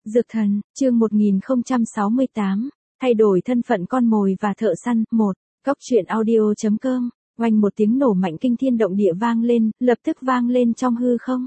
Dược thần, chương 1068, thay đổi thân phận con mồi và thợ săn, 1, Cóc truyện audio.com, oanh một tiếng nổ mạnh kinh thiên động địa vang lên, lập tức vang lên trong hư không.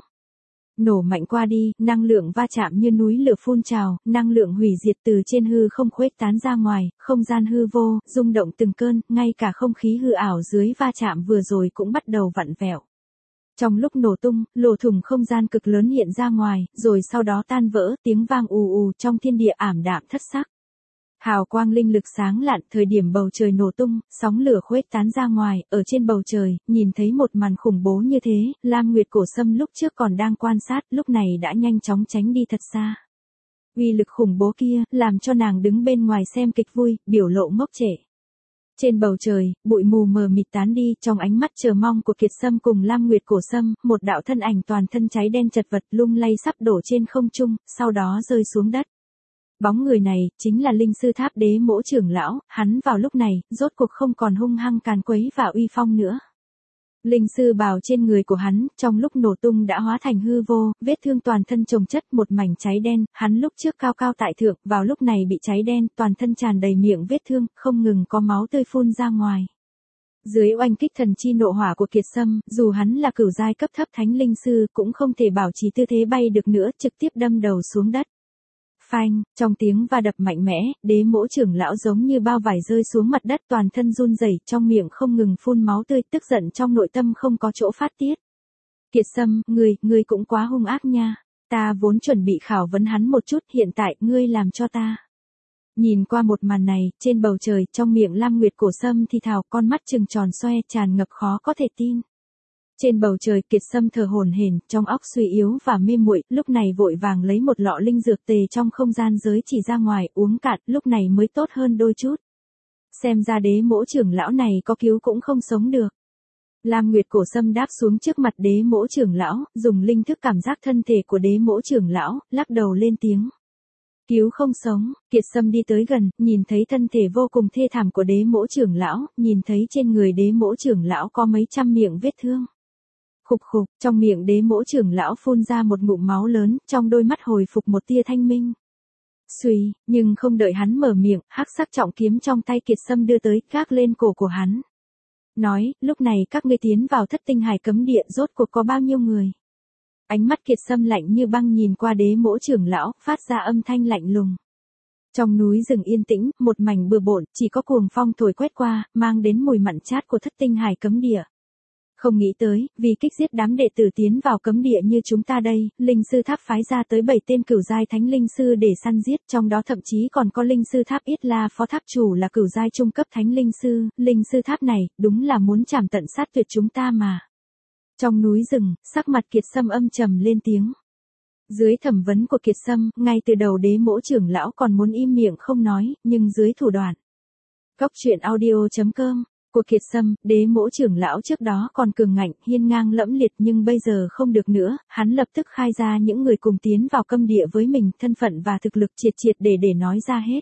Nổ mạnh qua đi, năng lượng va chạm như núi lửa phun trào, năng lượng hủy diệt từ trên hư không khuếch tán ra ngoài, không gian hư vô, rung động từng cơn, ngay cả không khí hư ảo dưới va chạm vừa rồi cũng bắt đầu vặn vẹo. Trong lúc nổ tung, lỗ thủng không gian cực lớn hiện ra ngoài, rồi sau đó tan vỡ, tiếng vang ù ù trong thiên địa ảm đạm thất sắc. Hào quang linh lực sáng lạn, thời điểm bầu trời nổ tung, sóng lửa khuếch tán ra ngoài, ở trên bầu trời, nhìn thấy một màn khủng bố như thế, Lam Nguyệt Cổ Sâm lúc trước còn đang quan sát, lúc này đã nhanh chóng tránh đi thật xa. Uy lực khủng bố kia, làm cho nàng đứng bên ngoài xem kịch vui, biểu lộ ngốc trệ. Trên bầu trời, bụi mù mờ mịt tán đi, trong ánh mắt chờ mong của Kiệt Sâm cùng Lam Nguyệt Cổ Sâm, một đạo thân ảnh toàn thân cháy đen chật vật lung lay sắp đổ trên không trung, sau đó rơi xuống đất. Bóng người này, chính là Linh Sư Tháp Đế Mỗ trưởng lão, hắn vào lúc này, rốt cuộc không còn hung hăng càn quấy và uy phong nữa. Linh sư bào trên người của hắn, trong lúc nổ tung đã hóa thành hư vô, vết thương toàn thân chồng chất một mảnh cháy đen, hắn lúc trước cao cao tại thượng, vào lúc này bị cháy đen, toàn thân tràn đầy miệng vết thương, không ngừng có máu tươi phun ra ngoài. Dưới oanh kích thần chi nộ hỏa của Kiệt Sâm, dù hắn là cửu giai cấp thấp thánh linh sư, cũng không thể bảo trì tư thế bay được nữa, trực tiếp đâm đầu xuống đất. Phanh, trong tiếng va đập mạnh mẽ, Đế Mỗ trưởng lão giống như bao vải rơi xuống mặt đất, toàn thân run rẩy, trong miệng không ngừng phun máu tươi, tức giận trong nội tâm không có chỗ phát tiết. Kiệt Sâm, ngươi cũng quá hung ác nha. Ta vốn chuẩn bị khảo vấn hắn một chút, hiện tại ngươi làm cho ta. Nhìn qua một màn này, trên bầu trời, trong miệng Lam Nguyệt Cổ Sâm thì thào, con mắt trừng tròn xoe, tràn ngập khó có thể tin. Trên bầu trời, Kiệt Sâm thở hổn hển, trong óc suy yếu và mê muội, lúc này vội vàng lấy một lọ linh dược tề trong không gian giới chỉ ra ngoài, uống cạn, lúc này mới tốt hơn đôi chút. Xem ra Đế Mỗ trưởng lão này có cứu cũng không sống được. Lam Nguyệt Cổ Sâm đáp xuống trước mặt Đế Mỗ trưởng lão, dùng linh thức cảm giác thân thể của Đế Mỗ trưởng lão, lắc đầu lên tiếng. Cứu không sống. Kiệt Sâm đi tới gần, nhìn thấy thân thể vô cùng thê thảm của Đế Mỗ trưởng lão, nhìn thấy trên người Đế Mỗ trưởng lão có mấy trăm miệng vết thương. Khục khục, trong miệng Đế Mỗ trưởng lão phun ra một ngụm máu lớn, trong đôi mắt hồi phục một tia thanh minh. Xuy, nhưng không đợi hắn mở miệng, hắc sắc trọng kiếm trong tay Kiệt Sâm đưa tới, gác lên cổ của hắn. Nói, lúc này các ngươi tiến vào Thất Tinh Hải cấm địa, rốt cuộc có bao nhiêu người? Ánh mắt Kiệt Sâm lạnh như băng nhìn qua Đế Mỗ trưởng lão, phát ra âm thanh lạnh lùng. Trong núi rừng yên tĩnh, một mảnh bừa bộn, chỉ có cuồng phong thổi quét qua, mang đến mùi mặn chát của Thất Tinh Hải cấm địa. Không nghĩ tới, vì kích giết đám đệ tử tiến vào cấm địa như chúng ta đây, Linh Sư Tháp phái ra tới 7 tên cửu giai thánh linh sư để săn giết, trong đó thậm chí còn có Linh Sư Tháp Yết La phó tháp chủ là cửu giai trung cấp thánh linh sư, Linh Sư Tháp này, đúng là muốn chảm tận sát tuyệt chúng ta mà. Trong núi rừng, sắc mặt Kiệt Sâm âm trầm lên tiếng. Dưới thẩm vấn của Kiệt Sâm, ngay từ đầu Đế Mỗ trưởng lão còn muốn im miệng không nói, nhưng dưới thủ đoạn Cóc truyện audio.com của Kiệt Sâm, Đế Mỗ trưởng lão trước đó còn cường ngạnh, hiên ngang lẫm liệt, nhưng bây giờ không được nữa, hắn lập tức khai ra những người cùng tiến vào cấm địa với mình, thân phận và thực lực triệt để nói ra hết.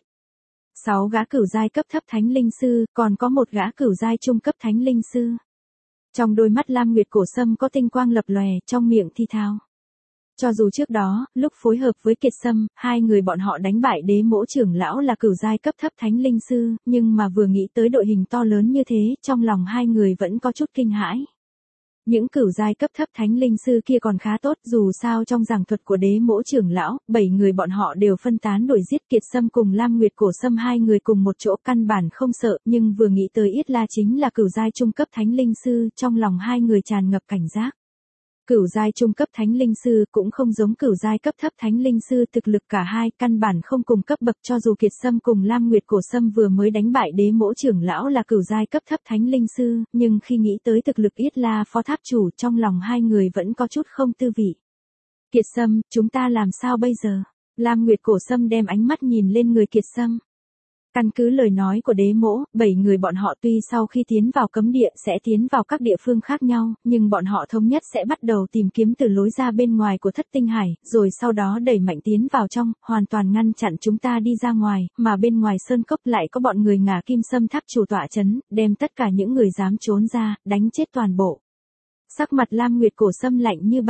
6 gã cửu giai cấp thấp thánh linh sư, còn có một gã cửu giai trung cấp thánh linh sư. Trong đôi mắt Lam Nguyệt Cổ Sâm có tinh quang lập lòe, trong miệng thi thao. Cho dù trước đó, lúc phối hợp với Kiệt Sâm, hai người bọn họ đánh bại Đế Mỗ trưởng lão là cửu giai cấp thấp thánh linh sư, nhưng mà vừa nghĩ tới đội hình to lớn như thế, trong lòng hai người vẫn có chút kinh hãi. Những cửu giai cấp thấp thánh linh sư kia còn khá tốt, dù sao trong giảng thuật của Đế Mỗ trưởng lão, 7 người bọn họ đều phân tán đuổi giết. Kiệt Sâm cùng Lam Nguyệt Cổ Sâm hai người cùng một chỗ căn bản không sợ, nhưng vừa nghĩ tới Yết La chính là cửu giai trung cấp thánh linh sư, trong lòng hai người tràn ngập cảnh giác. Cửu giai trung cấp thánh linh sư cũng không giống cửu giai cấp thấp thánh linh sư, thực lực cả hai căn bản không cùng cấp bậc, cho dù Kiệt Sâm cùng Lam Nguyệt Cổ Sâm vừa mới đánh bại Đế Mỗ trưởng lão là cửu giai cấp thấp thánh linh sư, nhưng khi nghĩ tới thực lực Yết La phó tháp chủ, trong lòng hai người vẫn có chút không tư vị. Kiệt Sâm, chúng ta làm sao bây giờ? Lam Nguyệt Cổ Sâm đem ánh mắt nhìn lên người Kiệt Sâm. Căn cứ lời nói của Đế Mỗ, 7 người bọn họ tuy sau khi tiến vào cấm địa sẽ tiến vào các địa phương khác nhau, nhưng bọn họ thống nhất sẽ bắt đầu tìm kiếm từ lối ra bên ngoài của Thất Tinh Hải, rồi sau đó đẩy mạnh tiến vào trong, hoàn toàn ngăn chặn chúng ta đi ra ngoài, mà bên ngoài sơn cốc lại có bọn người Ngà Kim Sâm tháp chủ tọa trấn, đem tất cả những người dám trốn ra, đánh chết toàn bộ. Sắc mặt Lam Nguyệt Cổ Sâm lạnh như băng.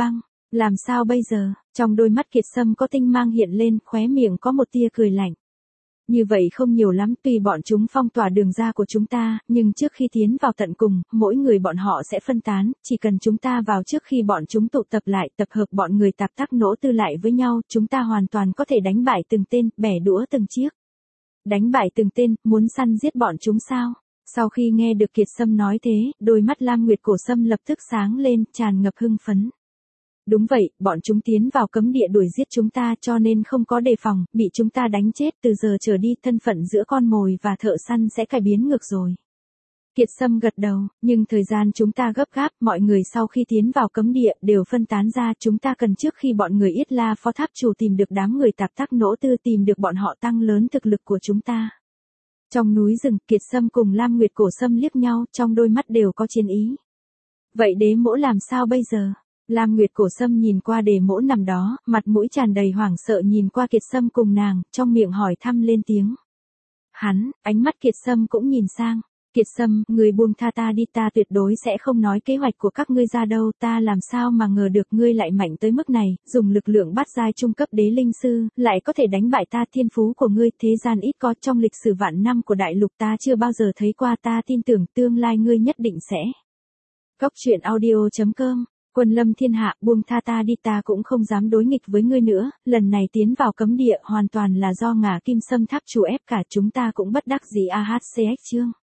Làm sao bây giờ? Trong đôi mắt Kiệt Sâm có tinh mang hiện lên, khóe miệng có một tia cười lạnh. Như vậy không nhiều lắm, tuy bọn chúng phong tỏa đường ra của chúng ta, nhưng trước khi tiến vào tận cùng, mỗi người bọn họ sẽ phân tán, chỉ cần chúng ta vào trước khi bọn chúng tụ tập lại, tập hợp bọn người tạp tác nỗ tư lại với nhau, chúng ta hoàn toàn có thể đánh bại từng tên, bẻ đũa từng chiếc. Đánh bại từng tên, muốn săn giết bọn chúng sao? Sau khi nghe được Kiệt Sâm nói thế, đôi mắt Lam Nguyệt Cổ Sâm lập tức sáng lên, tràn ngập hưng phấn. Đúng vậy, bọn chúng tiến vào cấm địa đuổi giết chúng ta cho nên không có đề phòng, bị chúng ta đánh chết, từ giờ trở đi thân phận giữa con mồi và thợ săn sẽ cải biến ngược rồi. Kiệt Sâm gật đầu, nhưng thời gian chúng ta gấp gáp, mọi người sau khi tiến vào cấm địa đều phân tán ra, chúng ta cần trước khi bọn người Yết La Phó Tháp Chủ tìm được đám người tạp tác nỗ tư, tìm được bọn họ tăng lớn thực lực của chúng ta. Trong núi rừng, Kiệt Sâm cùng Lam Nguyệt Cổ Sâm liếc nhau, trong đôi mắt đều có chiến ý. Vậy đế mỗ làm sao bây giờ? Lam Nguyệt Cổ Sâm nhìn qua Đề Mỗ nằm đó, mặt mũi tràn đầy hoảng sợ nhìn qua Kiệt Sâm cùng nàng, trong miệng hỏi thăm lên tiếng. Hắn, ánh mắt Kiệt Sâm cũng nhìn sang. Kiệt Sâm, người buông tha ta đi, ta tuyệt đối sẽ không nói kế hoạch của các ngươi ra đâu, ta làm sao mà ngờ được ngươi lại mạnh tới mức này, dùng lực lượng bát giai trung cấp đế linh sư, lại có thể đánh bại ta, thiên phú của ngươi, thế gian ít có, trong lịch sử vạn năm của đại lục ta chưa bao giờ thấy qua, ta tin tưởng tương lai ngươi nhất định sẽ. Góc truyện audio.com Quân lâm thiên hạ, buông tha ta đi, ta cũng không dám đối nghịch với ngươi nữa, lần này tiến vào cấm địa hoàn toàn là do Ngả Kim Sâm Tháp Chủ ép cả, chúng ta cũng bất đắc dĩ. AHCX chương